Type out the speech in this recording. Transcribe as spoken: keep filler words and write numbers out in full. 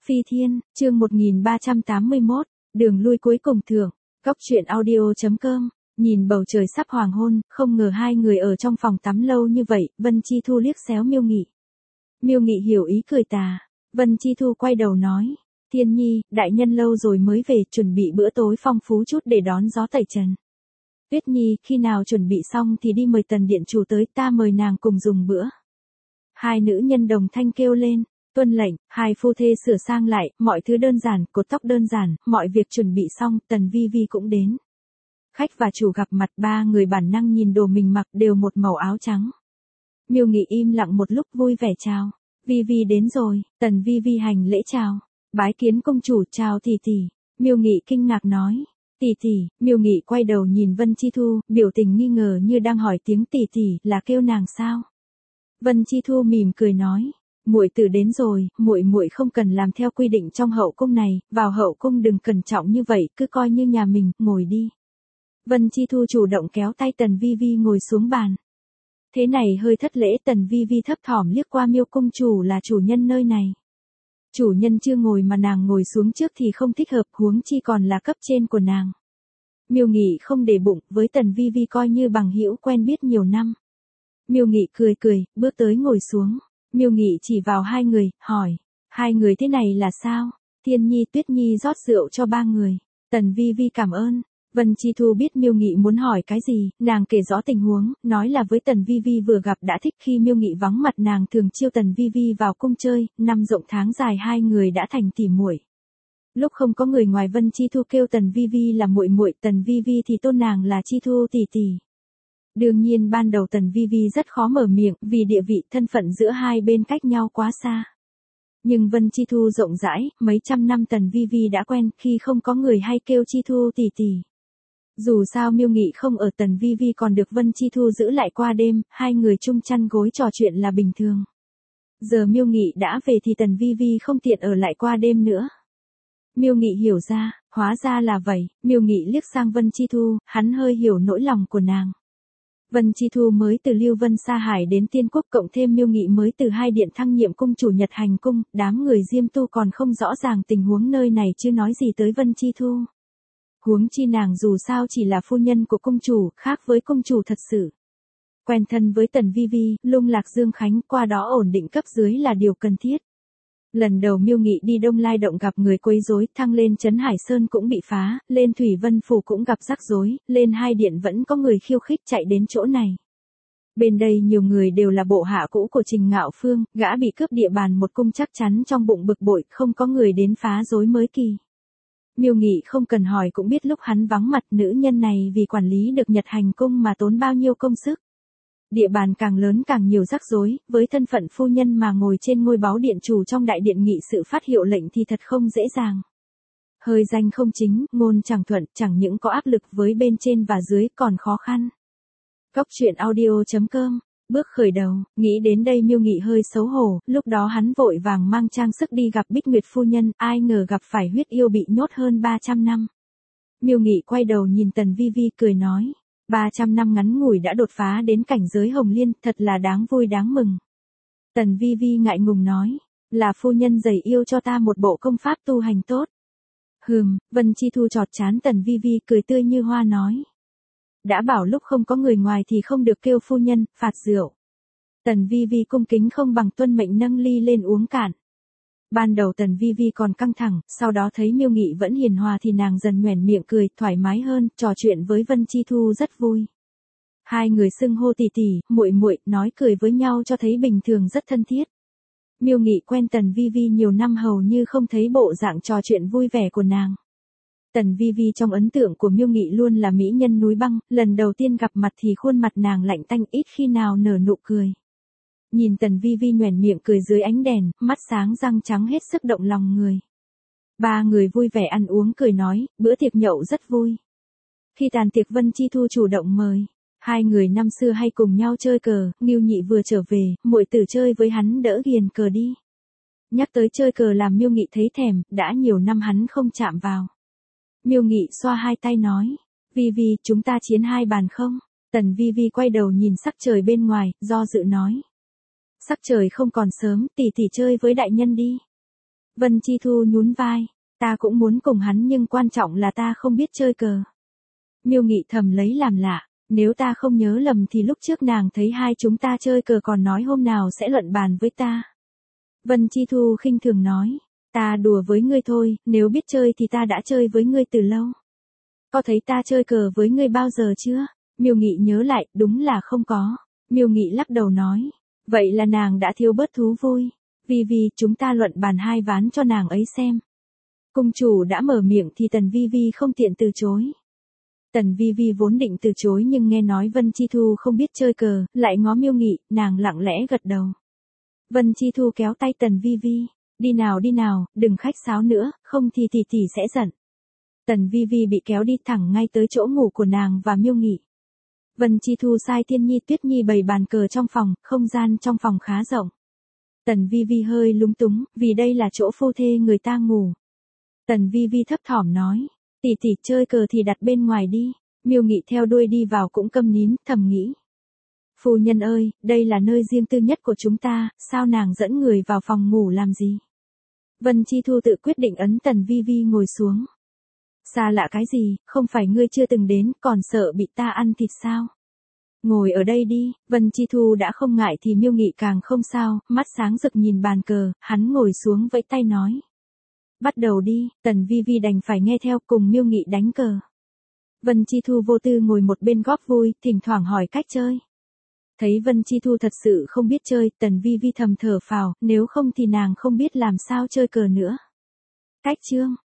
Phi Thiên, chương một nghìn ba trăm tám mươi mốt, đường lui cuối cùng thưởng, góc truyện audio.com, nhìn bầu trời sắp hoàng hôn, không ngờ hai người ở trong phòng tắm lâu như vậy, Vân Chi Thu liếc xéo Miêu Nghị. Miêu Nghị hiểu ý cười tà, Vân Chi Thu quay đầu nói, Thiên Nhi, đại nhân lâu rồi mới về, chuẩn bị bữa tối phong phú chút để đón gió tẩy trần. Tuyết Nhi, khi nào chuẩn bị xong thì đi mời Tần điện chủ tới, ta mời nàng cùng dùng bữa. Hai nữ nhân đồng thanh kêu lên. Tuân lệnh, hai phu thê sửa sang lại, mọi thứ đơn giản, cột tóc đơn giản, mọi việc chuẩn bị xong, Tần Vi Vi cũng đến. Khách và chủ gặp mặt, ba người bản năng nhìn đồ mình mặc đều một màu áo trắng. Miêu Nghị im lặng một lúc vui vẻ chào. Vi Vi đến rồi, Tần Vi Vi hành lễ chào. Bái kiến công chủ, chào tỷ tỷ. Miêu Nghị kinh ngạc nói. Tỷ tỷ, Miêu Nghị quay đầu nhìn Vân Chi Thu, biểu tình nghi ngờ như đang hỏi tiếng tỷ tỷ là kêu nàng sao. Vân Chi Thu mỉm cười nói. Muội tử đến rồi, muội muội không cần làm theo quy định trong hậu cung này, vào hậu cung đừng cẩn trọng như vậy, cứ coi như nhà mình, ngồi đi. Vân Chi Thu chủ động kéo tay Tần Vi Vi ngồi xuống bàn. Thế này hơi thất lễ, Tần Vi Vi thấp thỏm liếc qua Miêu công chủ là chủ nhân nơi này. Chủ nhân chưa ngồi mà nàng ngồi xuống trước thì không thích hợp, huống chi còn là cấp trên của nàng. Miêu Nghị không để bụng, với Tần Vi Vi coi như bằng hữu quen biết nhiều năm. Miêu Nghị cười cười, bước tới ngồi xuống. Miêu Nghị chỉ vào hai người, hỏi, hai người thế này là sao? Thiên Nhi, Tuyết Nhi rót rượu cho ba người. Tần Vi Vi cảm ơn. Vân Chi Thu biết Miêu Nghị muốn hỏi cái gì, nàng kể rõ tình huống, nói là với Tần Vi Vi vừa gặp đã thích, khi Miêu Nghị vắng mặt nàng thường chiêu Tần Vi Vi vào cung chơi, năm rộng tháng dài hai người đã thành tỉ muội. Lúc không có người ngoài, Vân Chi Thu kêu Tần Vi Vi là muội muội, Tần Vi Vi thì tôn nàng là Chi Thu tỷ tỷ. Đương nhiên ban đầu Tần Vi Vi rất khó mở miệng, vì địa vị thân phận giữa hai bên cách nhau quá xa. Nhưng Vân Chi Thu rộng rãi, mấy trăm năm Tần Vi Vi đã quen, khi không có người hay kêu Chi Thu tỷ tỷ. Dù sao Miêu Nghị không ở, Tần Vi Vi còn được Vân Chi Thu giữ lại qua đêm, hai người chung chăn gối trò chuyện là bình thường. Giờ Miêu Nghị đã về thì Tần Vi Vi không tiện ở lại qua đêm nữa. Miêu Nghị hiểu ra, hóa ra là vậy, Miêu Nghị liếc sang Vân Chi Thu, hắn hơi hiểu nỗi lòng của nàng. Vân Chi Thu mới từ Lưu Vân Sa Hải đến Tiên Quốc, cộng thêm Miêu Nghị mới từ hai điện thăng nhiệm cung chủ Nhật Hành cung, đám người Diêm Tu còn không rõ ràng tình huống nơi này chứ nói gì tới Vân Chi Thu. Huống chi nàng dù sao chỉ là phu nhân của cung chủ, khác với cung chủ thật sự. Quen thân với Tần Vi Vi, lung lạc Dương Khánh, qua đó ổn định cấp dưới là điều cần thiết. Lần đầu Miêu Nghị đi Đông Lai Động gặp người quấy rối, thăng lên Trấn Hải Sơn cũng bị phá, lên Thủy Vân Phủ cũng gặp rắc rối, lên hai điện vẫn có người khiêu khích chạy đến chỗ này. Bên đây nhiều người đều là bộ hạ cũ của Trình Ngạo Phương, gã bị cướp địa bàn một cung chắc chắn trong bụng bực bội, không có người đến phá rối mới kỳ. Miêu Nghị không cần hỏi cũng biết lúc hắn vắng mặt, nữ nhân này vì quản lý được Nhật Hành cung mà tốn bao nhiêu công sức. Địa bàn càng lớn càng nhiều rắc rối, với thân phận phu nhân mà ngồi trên ngôi báu điện chủ trong đại điện nghị sự phát hiệu lệnh thì thật không dễ dàng. Hơi danh không chính, ngôn chẳng thuận, chẳng những có áp lực với bên trên và dưới còn khó khăn. Góc truyện audio.com, bước khởi đầu, nghĩ đến đây Miêu Nghị hơi xấu hổ, lúc đó hắn vội vàng mang trang sức đi gặp Bích Nguyệt phu nhân, ai ngờ gặp phải huyết yêu bị nhốt hơn ba trăm năm. Miêu Nghị quay đầu nhìn Tần Vi Vi cười nói. ba trăm năm ngắn ngủi đã đột phá đến cảnh giới hồng liên, thật là đáng vui đáng mừng. Tần Vi Vi ngại ngùng nói, là phu nhân dạy yêu cho ta một bộ công pháp tu hành tốt. Hừm, Vân Chi Thu chọt chán Tần Vi Vi cười tươi như hoa nói. Đã bảo lúc không có người ngoài thì không được kêu phu nhân, phạt rượu. Tần Vi Vi cung kính không bằng tuân mệnh nâng ly lên uống cạn. Ban đầu Tần Vi Vi còn căng thẳng, sau đó thấy Miêu Nghị vẫn hiền hòa thì nàng dần nhoẻn miệng cười, thoải mái hơn, trò chuyện với Vân Chi Thu rất vui. Hai người xưng hô tỷ tỷ, muội muội, nói cười với nhau cho thấy bình thường rất thân thiết. Miêu Nghị quen Tần Vi Vi nhiều năm hầu như không thấy bộ dạng trò chuyện vui vẻ của nàng. Tần Vi Vi trong ấn tượng của Miêu Nghị luôn là mỹ nhân núi băng, lần đầu tiên gặp mặt thì khuôn mặt nàng lạnh tanh, ít khi nào nở nụ cười. Nhìn Tần Vi Vi nhoẻn miệng cười dưới ánh đèn, mắt sáng răng trắng hết sức động lòng người. Ba người vui vẻ ăn uống cười nói, bữa tiệc nhậu rất vui. Khi tàn tiệc Vân Chi Thu chủ động mời. Hai người năm xưa hay cùng nhau chơi cờ, Ngưu Nhị vừa trở về, muội tử chơi với hắn đỡ ghiền cờ đi. Nhắc tới chơi cờ làm Miêu Nghị thấy thèm, đã nhiều năm hắn không chạm vào. Miêu Nghị xoa hai tay nói, Vi Vi, chúng ta chiến hai bàn không? Tần Vi Vi quay đầu nhìn sắc trời bên ngoài, do dự nói. Sắc trời không còn sớm, tỷ tỷ chơi với đại nhân đi. Vân Chi Thu nhún vai, ta cũng muốn cùng hắn nhưng quan trọng là ta không biết chơi cờ. Miêu Nghị thầm lấy làm lạ, nếu ta không nhớ lầm thì lúc trước nàng thấy hai chúng ta chơi cờ còn nói hôm nào sẽ luận bàn với ta. Vân Chi Thu khinh thường nói, ta đùa với ngươi thôi, nếu biết chơi thì ta đã chơi với ngươi từ lâu. Có thấy ta chơi cờ với ngươi bao giờ chưa? Miêu Nghị nhớ lại, đúng là không có. Miêu Nghị lắc đầu nói, vậy là nàng đã thiếu bớt thú vui. Vì vì chúng ta luận bàn hai ván cho nàng ấy xem. Cung chủ đã mở miệng thì Tần Vi Vi không tiện từ chối. Tần Vi Vi vốn định từ chối nhưng nghe nói Vân Chi Thu không biết chơi cờ, lại ngó Miêu Nghị, nàng lặng lẽ gật đầu. Vân Chi Thu kéo tay Tần Vi Vi, đi nào đi nào, đừng khách sáo nữa, không thì tỷ tỷ sẽ giận. Tần Vi Vi bị kéo đi thẳng ngay tới chỗ ngủ của nàng và Miêu Nghị. Vân Chi Thu sai Thiên Nhi Tuyết Nhi bày bàn cờ trong phòng, không gian trong phòng khá rộng. Tần Vi Vi hơi lúng túng, vì đây là chỗ phu thê người ta ngủ. Tần Vi Vi thấp thỏm nói, tỷ tỷ chơi cờ thì đặt bên ngoài đi. Miêu Nghị theo đuôi đi vào cũng câm nín, thầm nghĩ. Phu nhân ơi, đây là nơi riêng tư nhất của chúng ta, sao nàng dẫn người vào phòng ngủ làm gì? Vân Chi Thu tự quyết định ấn Tần Vi Vi ngồi xuống. Xa lạ cái gì, không phải ngươi chưa từng đến, còn sợ bị ta ăn thịt sao? Ngồi ở đây đi, Vân Chi Thu đã không ngại thì Miêu Nghị càng không sao, mắt sáng rực nhìn bàn cờ, hắn ngồi xuống vẫy tay nói. Bắt đầu đi, Tần Vi Vi đành phải nghe theo cùng Miêu Nghị đánh cờ. Vân Chi Thu vô tư ngồi một bên góp vui, thỉnh thoảng hỏi cách chơi. Thấy Vân Chi Thu thật sự không biết chơi, Tần Vi Vi thầm thở phào, nếu không thì nàng không biết làm sao chơi cờ nữa. Cách chương,